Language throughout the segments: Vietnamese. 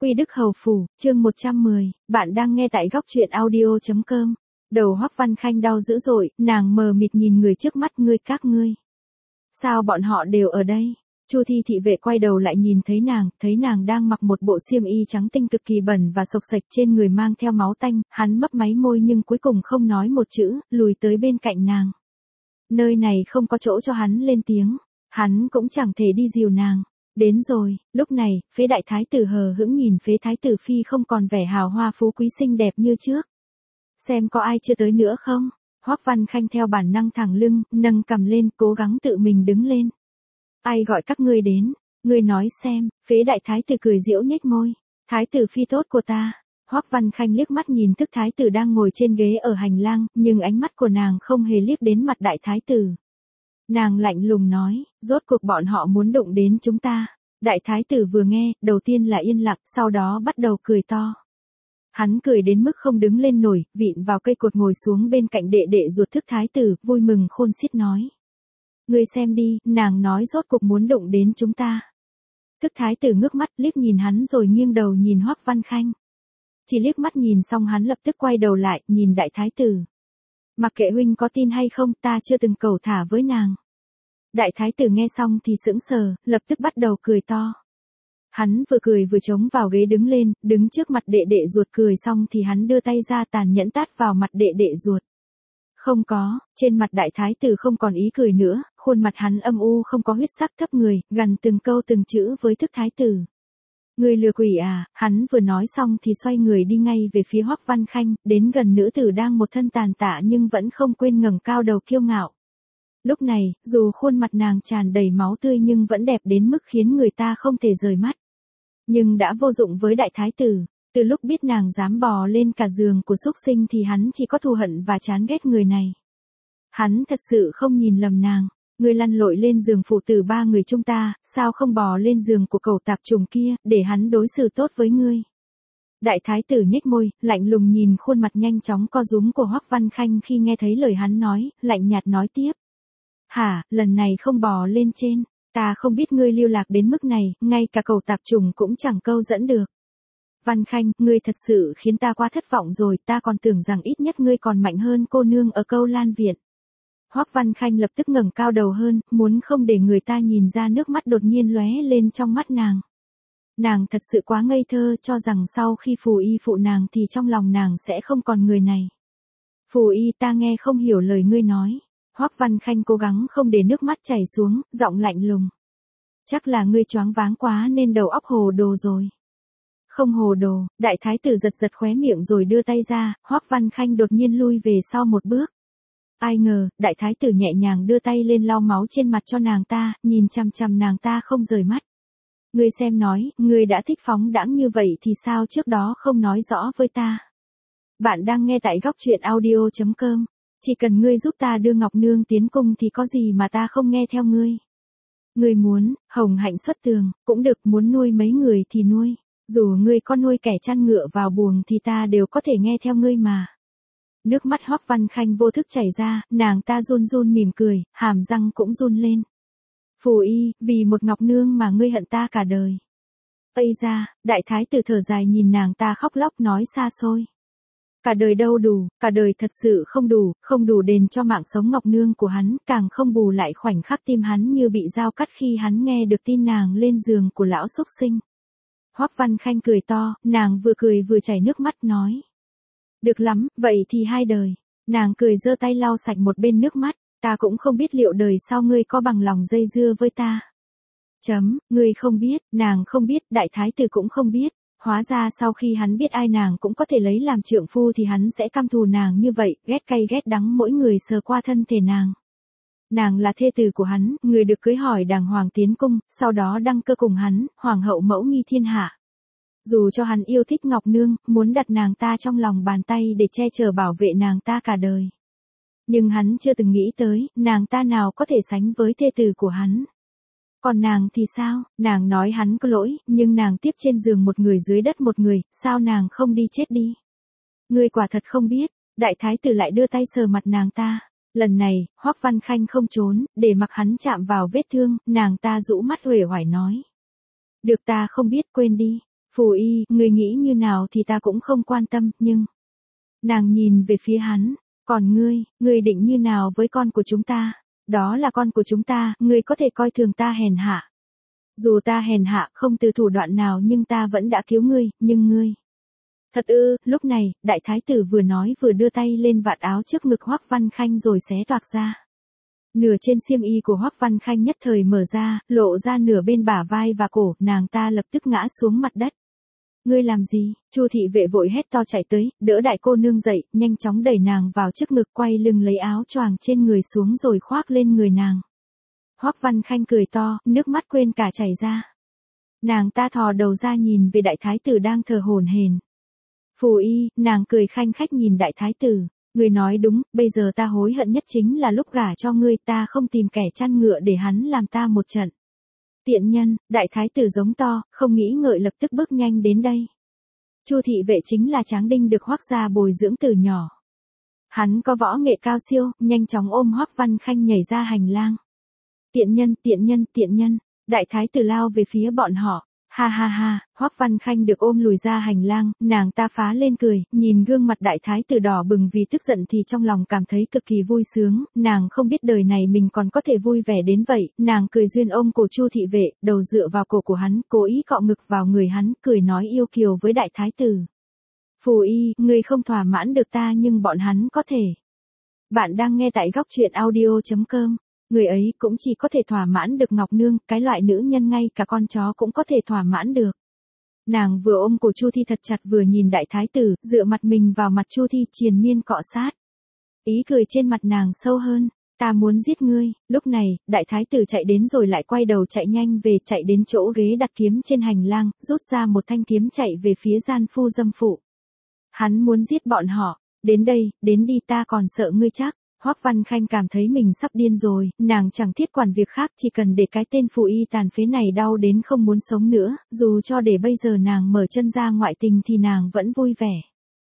Quy Đức Hầu Phủ, chương 110, bạn đang nghe tại góc truyện audio.com. Đầu Hoắc Văn Khanh đau dữ dội, nàng mờ mịt nhìn người trước mắt, các ngươi. Sao bọn họ đều ở đây? Chu Thi thị vệ quay đầu lại nhìn thấy nàng đang mặc một bộ xiêm y trắng tinh cực kỳ bẩn và xộc xệch, trên người mang theo máu tanh, hắn mấp máy môi nhưng cuối cùng không nói một chữ, lùi tới bên cạnh nàng. Nơi này không có chỗ cho hắn lên tiếng, hắn cũng chẳng thể đi dìu nàng. Đến rồi, lúc này, phế đại thái tử hờ hững nhìn phế thái tử phi không còn vẻ hào hoa phú quý xinh đẹp như trước. Xem có ai chưa tới nữa không? Hoắc Văn Khanh theo bản năng thẳng lưng, nâng cằm lên, cố gắng tự mình đứng lên. Ai gọi các ngươi đến? Ngươi nói xem, phế đại thái tử cười giễu nhếch môi. Thái tử phi tốt của ta. Hoắc Văn Khanh liếc mắt nhìn thức thái tử đang ngồi trên ghế ở hành lang, nhưng ánh mắt của nàng không hề liếc đến mặt đại thái tử. Nàng lạnh lùng nói, rốt cuộc bọn họ muốn đụng đến chúng ta. Đại thái tử vừa nghe, đầu tiên là yên lặng, sau đó bắt đầu cười to. Hắn cười đến mức không đứng lên nổi, vịn vào cây cột ngồi xuống bên cạnh đệ đệ ruột thức thái tử, vui mừng khôn xiết nói. Ngươi xem đi, nàng nói rốt cuộc muốn đụng đến chúng ta. Thức thái tử ngước mắt liếc nhìn hắn rồi nghiêng đầu nhìn Hoắc Văn Khanh. Chỉ liếc mắt nhìn xong hắn lập tức quay đầu lại, nhìn đại thái tử. Mặc kệ huynh có tin hay không, ta chưa từng cầu thả với nàng. Đại thái tử nghe xong thì sững sờ, lập tức bắt đầu cười to. Hắn vừa cười vừa chống vào ghế đứng lên, đứng trước mặt đệ đệ ruột, cười xong thì hắn đưa tay ra tàn nhẫn tát vào mặt đệ đệ ruột. Không có, trên mặt đại thái tử không còn ý cười nữa, khuôn mặt hắn âm u không có huyết sắc, thấp người, gằn từng câu từng chữ với thức thái tử. Người lừa quỷ à? Hắn vừa nói xong thì xoay người đi ngay về phía Hoắc Văn Khanh, đến gần nữ tử đang một thân tàn tạ nhưng vẫn không quên ngẩng cao đầu kiêu ngạo. Lúc này, dù khuôn mặt nàng tràn đầy máu tươi nhưng vẫn đẹp đến mức khiến người ta không thể rời mắt. Nhưng đã vô dụng với đại thái tử, từ lúc biết nàng dám bò lên cả giường của súc sinh thì hắn chỉ có thù hận và chán ghét người này. Hắn thật sự không nhìn lầm nàng, ngươi lăn lội lên giường phụ tử ba người chúng ta, sao không bò lên giường của cẩu tạp trùng kia, để hắn đối xử tốt với ngươi. Đại thái tử nhếch môi, lạnh lùng nhìn khuôn mặt nhanh chóng co rúm của Hoắc Văn Khanh khi nghe thấy lời hắn nói, lạnh nhạt nói tiếp. Hả, lần này không bò lên trên, ta không biết ngươi lưu lạc đến mức này, ngay cả cẩu tạp trùng cũng chẳng câu dẫn được. Văn Khanh, ngươi thật sự khiến ta quá thất vọng rồi, ta còn tưởng rằng ít nhất ngươi còn mạnh hơn cô nương ở Câu Lan Viện. Hoắc Văn Khanh lập tức ngẩng cao đầu hơn, muốn không để người ta nhìn ra nước mắt đột nhiên lóe lên trong mắt nàng. Nàng thật sự quá ngây thơ, cho rằng sau khi Phù Y phụ nàng thì trong lòng nàng sẽ không còn người này. Phù Y, ta nghe không hiểu lời ngươi nói. Hoắc Văn Khanh cố gắng không để nước mắt chảy xuống, giọng lạnh lùng. Chắc là ngươi choáng váng quá nên đầu óc hồ đồ rồi. Không hồ đồ, đại thái tử giật giật khóe miệng rồi đưa tay ra, Hoắc Văn Khanh đột nhiên lui về sau một bước. Ai ngờ, đại thái tử nhẹ nhàng đưa tay lên lau máu trên mặt cho nàng ta, nhìn chằm chằm nàng ta không rời mắt. Ngươi xem nói, ngươi đã thích phóng đãng như vậy thì sao trước đó không nói rõ với ta. Bạn đang nghe tại góc truyện audio.com. Chỉ cần ngươi giúp ta đưa Ngọc Nương tiến cung thì có gì mà ta không nghe theo ngươi. Ngươi muốn, hồng hạnh xuất tường, cũng được, muốn nuôi mấy người thì nuôi. Dù ngươi có nuôi kẻ chăn ngựa vào buồng thì ta đều có thể nghe theo ngươi mà. Nước mắt Hoắc Văn Khanh vô thức chảy ra, nàng ta run run mỉm cười, hàm răng cũng run lên. Phù Y, vì một Ngọc Nương mà ngươi hận ta cả đời. Ây da, đại thái tử thở dài nhìn nàng ta khóc lóc nói xa xôi. Cả đời đâu đủ, cả đời thật sự không đủ đền cho mạng sống Ngọc Nương của hắn, càng không bù lại khoảnh khắc tim hắn như bị dao cắt khi hắn nghe được tin nàng lên giường của lão súc sinh. Hoắc Văn Khanh cười to, nàng vừa cười vừa chảy nước mắt nói. Được lắm, vậy thì hai đời. Nàng cười giơ tay lau sạch một bên nước mắt, ta cũng không biết liệu đời sau ngươi có bằng lòng dây dưa với ta. Ngươi không biết, nàng không biết, đại thái tử cũng không biết. Hóa ra sau khi hắn biết ai nàng cũng có thể lấy làm trượng phu thì hắn sẽ căm thù nàng như vậy, ghét cay ghét đắng mỗi người sờ qua thân thể nàng. Nàng là thê tử của hắn, người được cưới hỏi đàng hoàng tiến cung, sau đó đăng cơ cùng hắn, hoàng hậu mẫu nghi thiên hạ. Dù cho hắn yêu thích Ngọc Nương, muốn đặt nàng ta trong lòng bàn tay để che chở bảo vệ nàng ta cả đời. Nhưng hắn chưa từng nghĩ tới, nàng ta nào có thể sánh với thê tử của hắn. Còn nàng thì sao, nàng nói hắn có lỗi, nhưng nàng tiếp trên giường một người dưới đất một người, sao nàng không đi chết đi. Ngươi quả thật không biết, đại thái tử lại đưa tay sờ mặt nàng ta. Lần này, Hoắc Văn Khanh không trốn, để mặc hắn chạm vào vết thương, nàng ta rũ mắt uể oải nói. Được, ta không biết, quên đi. Phù Y, ngươi nghĩ như nào thì ta cũng không quan tâm, nhưng... Nàng nhìn về phía hắn, còn ngươi định như nào với con của chúng ta? Đó là con của chúng ta, ngươi có thể coi thường ta hèn hạ. Dù ta hèn hạ không từ thủ đoạn nào nhưng ta vẫn đã cứu ngươi, nhưng ngươi... Thật ư, lúc này, đại thái tử vừa nói vừa đưa tay lên vạt áo trước ngực Hoắc Văn Khanh rồi xé toạc ra. Nửa trên xiêm y của Hoắc Văn Khanh nhất thời mở ra, lộ ra nửa bên bả vai và cổ, nàng ta lập tức ngã xuống mặt đất. Ngươi làm gì? Chu thị vệ vội hét to chạy tới, đỡ đại cô nương dậy, nhanh chóng đẩy nàng vào trước ngực, quay lưng lấy áo choàng trên người xuống rồi khoác lên người nàng. Hoắc Văn Khanh cười to, nước mắt quên cả chảy ra. Nàng ta thò đầu ra nhìn về đại thái tử đang thở hổn hển. Phù Y, nàng cười khanh khách nhìn đại thái tử. Ngươi nói đúng, bây giờ ta hối hận nhất chính là lúc gả cho ngươi, ta không tìm kẻ chăn ngựa để hắn làm ta một trận. Tiện nhân, đại thái tử giống to, không nghĩ ngợi lập tức bước nhanh đến đây. Chu thị vệ chính là Tráng Đinh được Hoắc gia bồi dưỡng từ nhỏ. Hắn có võ nghệ cao siêu, nhanh chóng ôm Hoắc Văn Khanh nhảy ra hành lang. Tiện nhân, tiện nhân, tiện nhân, đại thái tử lao về phía bọn họ. Ha ha ha, Hoắc Văn Khanh được ôm lùi ra hành lang, nàng ta phá lên cười, nhìn gương mặt đại thái tử đỏ bừng vì tức giận thì trong lòng cảm thấy cực kỳ vui sướng, nàng không biết đời này mình còn có thể vui vẻ đến vậy, nàng cười duyên ôm cổ Chu thị vệ, đầu dựa vào cổ của hắn, cố ý cọ ngực vào người hắn, cười nói yêu kiều với đại thái tử. Phù Y, ngươi không thỏa mãn được ta nhưng bọn hắn có thể. Bạn đang nghe tại góc truyện audio.com. Người ấy cũng chỉ có thể thỏa mãn được Ngọc Nương, cái loại nữ nhân ngay cả con chó cũng có thể thỏa mãn được. Nàng vừa ôm cổ Chu Thi thật chặt vừa nhìn đại thái tử, dựa mặt mình vào mặt Chu Thi triền miên cọ sát. Ý cười trên mặt nàng sâu hơn, ta muốn giết ngươi. Lúc này, đại thái tử chạy đến rồi lại quay đầu chạy nhanh về, chạy đến chỗ ghế đặt kiếm trên hành lang, rút ra một thanh kiếm chạy về phía gian phu dâm phụ. Hắn muốn giết bọn họ, đến đây, đến đi, ta còn sợ ngươi chắc. Hoắc Văn Khanh cảm thấy mình sắp điên rồi, nàng chẳng thiết quản việc khác, chỉ cần để cái tên Phù Y tàn phế này đau đến không muốn sống nữa, dù cho để bây giờ nàng mở chân ra ngoại tình thì nàng vẫn vui vẻ.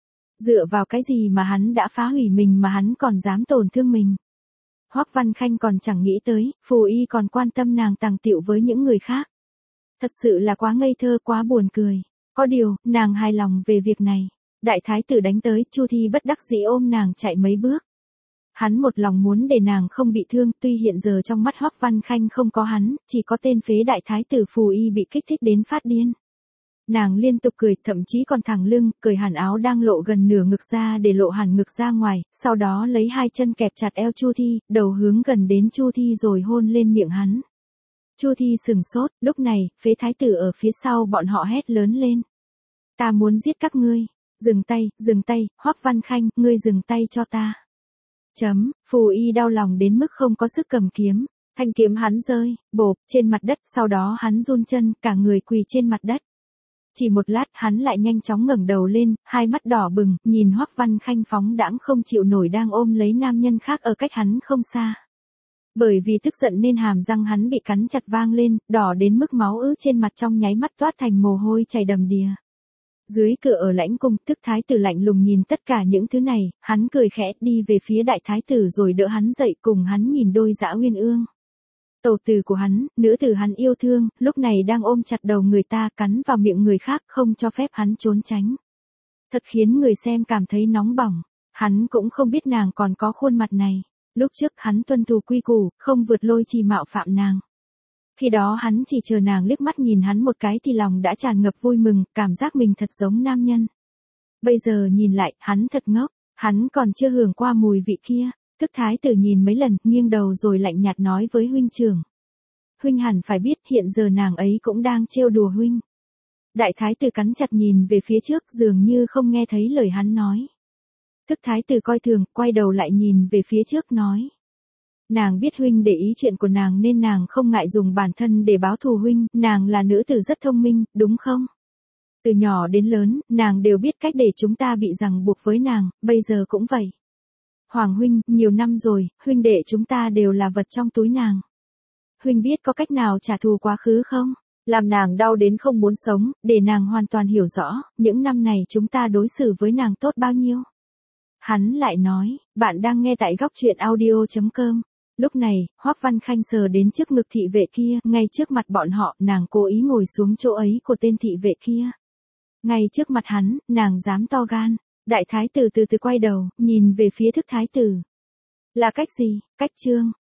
Dựa vào cái gì mà hắn đã phá hủy mình mà hắn còn dám tổn thương mình? Hoắc Văn Khanh còn chẳng nghĩ tới, Phù Y còn quan tâm nàng tàng tiệu với những người khác. Thật sự là quá ngây thơ, quá buồn cười. Có điều, nàng hài lòng về việc này. Đại thái tử đánh tới, Chu Thi bất đắc dĩ ôm nàng chạy mấy bước. Hắn một lòng muốn để nàng không bị thương, tuy hiện giờ trong mắt Hoắc Văn Khanh không có hắn, chỉ có tên phế đại thái tử Phù Y bị kích thích đến phát điên. Nàng liên tục cười, thậm chí còn thẳng lưng, cởi hẳn áo đang lộ gần nửa ngực ra để lộ hẳn ngực ra ngoài, sau đó lấy hai chân kẹp chặt eo Chu Thi, đầu hướng gần đến Chu Thi rồi hôn lên miệng hắn. Chu Thi sừng sốt, lúc này, phế thái tử ở phía sau bọn họ hét lớn lên. Ta muốn giết các ngươi. Dừng tay, Hoắc Văn Khanh, ngươi dừng tay cho ta. Phù Y đau lòng đến mức không có sức cầm kiếm, thanh kiếm hắn rơi, bộp, trên mặt đất, sau đó hắn run chân, cả người quỳ trên mặt đất. Chỉ một lát, hắn lại nhanh chóng ngẩng đầu lên, hai mắt đỏ bừng, nhìn Hoắc Văn Khanh phóng đãng không chịu nổi đang ôm lấy nam nhân khác ở cách hắn không xa. Bởi vì tức giận nên hàm răng hắn bị cắn chặt vang lên, đỏ đến mức máu ứ trên mặt trong nháy mắt toát thành mồ hôi chảy đầm đìa. Dưới cửa ở lãnh cung, tức thái tử lạnh lùng nhìn tất cả những thứ này, hắn cười khẽ đi về phía đại thái tử rồi đỡ hắn dậy cùng hắn nhìn đôi dã uyên ương. Tẩu tử của hắn, nữ tử hắn yêu thương, lúc này đang ôm chặt đầu người ta cắn vào miệng người khác không cho phép hắn trốn tránh. Thật khiến người xem cảm thấy nóng bỏng, hắn cũng không biết nàng còn có khuôn mặt này. Lúc trước hắn tuân thủ quy củ, không vượt lôi trì mạo phạm nàng. Khi đó hắn chỉ chờ nàng liếc mắt nhìn hắn một cái thì lòng đã tràn ngập vui mừng, cảm giác mình thật giống nam nhân. Bây giờ nhìn lại, hắn thật ngốc, hắn còn chưa hưởng qua mùi vị kia. Tức thái tử nhìn mấy lần, nghiêng đầu rồi lạnh nhạt nói với huynh trưởng. Huynh hẳn phải biết hiện giờ nàng ấy cũng đang trêu đùa huynh. Đại thái tử cắn chặt nhìn về phía trước dường như không nghe thấy lời hắn nói. Tức thái tử coi thường, quay đầu lại nhìn về phía trước nói. Nàng biết huynh để ý chuyện của nàng nên nàng không ngại dùng bản thân để báo thù huynh, nàng là nữ tử rất thông minh, đúng không? Từ nhỏ đến lớn, nàng đều biết cách để chúng ta bị ràng buộc với nàng, bây giờ cũng vậy. Hoàng huynh, nhiều năm rồi, huynh đệ chúng ta đều là vật trong túi nàng. Huynh biết có cách nào trả thù quá khứ không? Làm nàng đau đến không muốn sống, để nàng hoàn toàn hiểu rõ, những năm này chúng ta đối xử với nàng tốt bao nhiêu. Hắn lại nói, bạn đang nghe tại góc truyện audio.com. Lúc này, Hoắc Văn Khanh sờ đến trước ngực thị vệ kia, ngay trước mặt bọn họ, nàng cố ý ngồi xuống chỗ ấy của tên thị vệ kia. Ngay trước mặt hắn, nàng dám to gan. Đại thái tử từ từ quay đầu, nhìn về phía thức thái tử. Là cách gì? Cách Trương.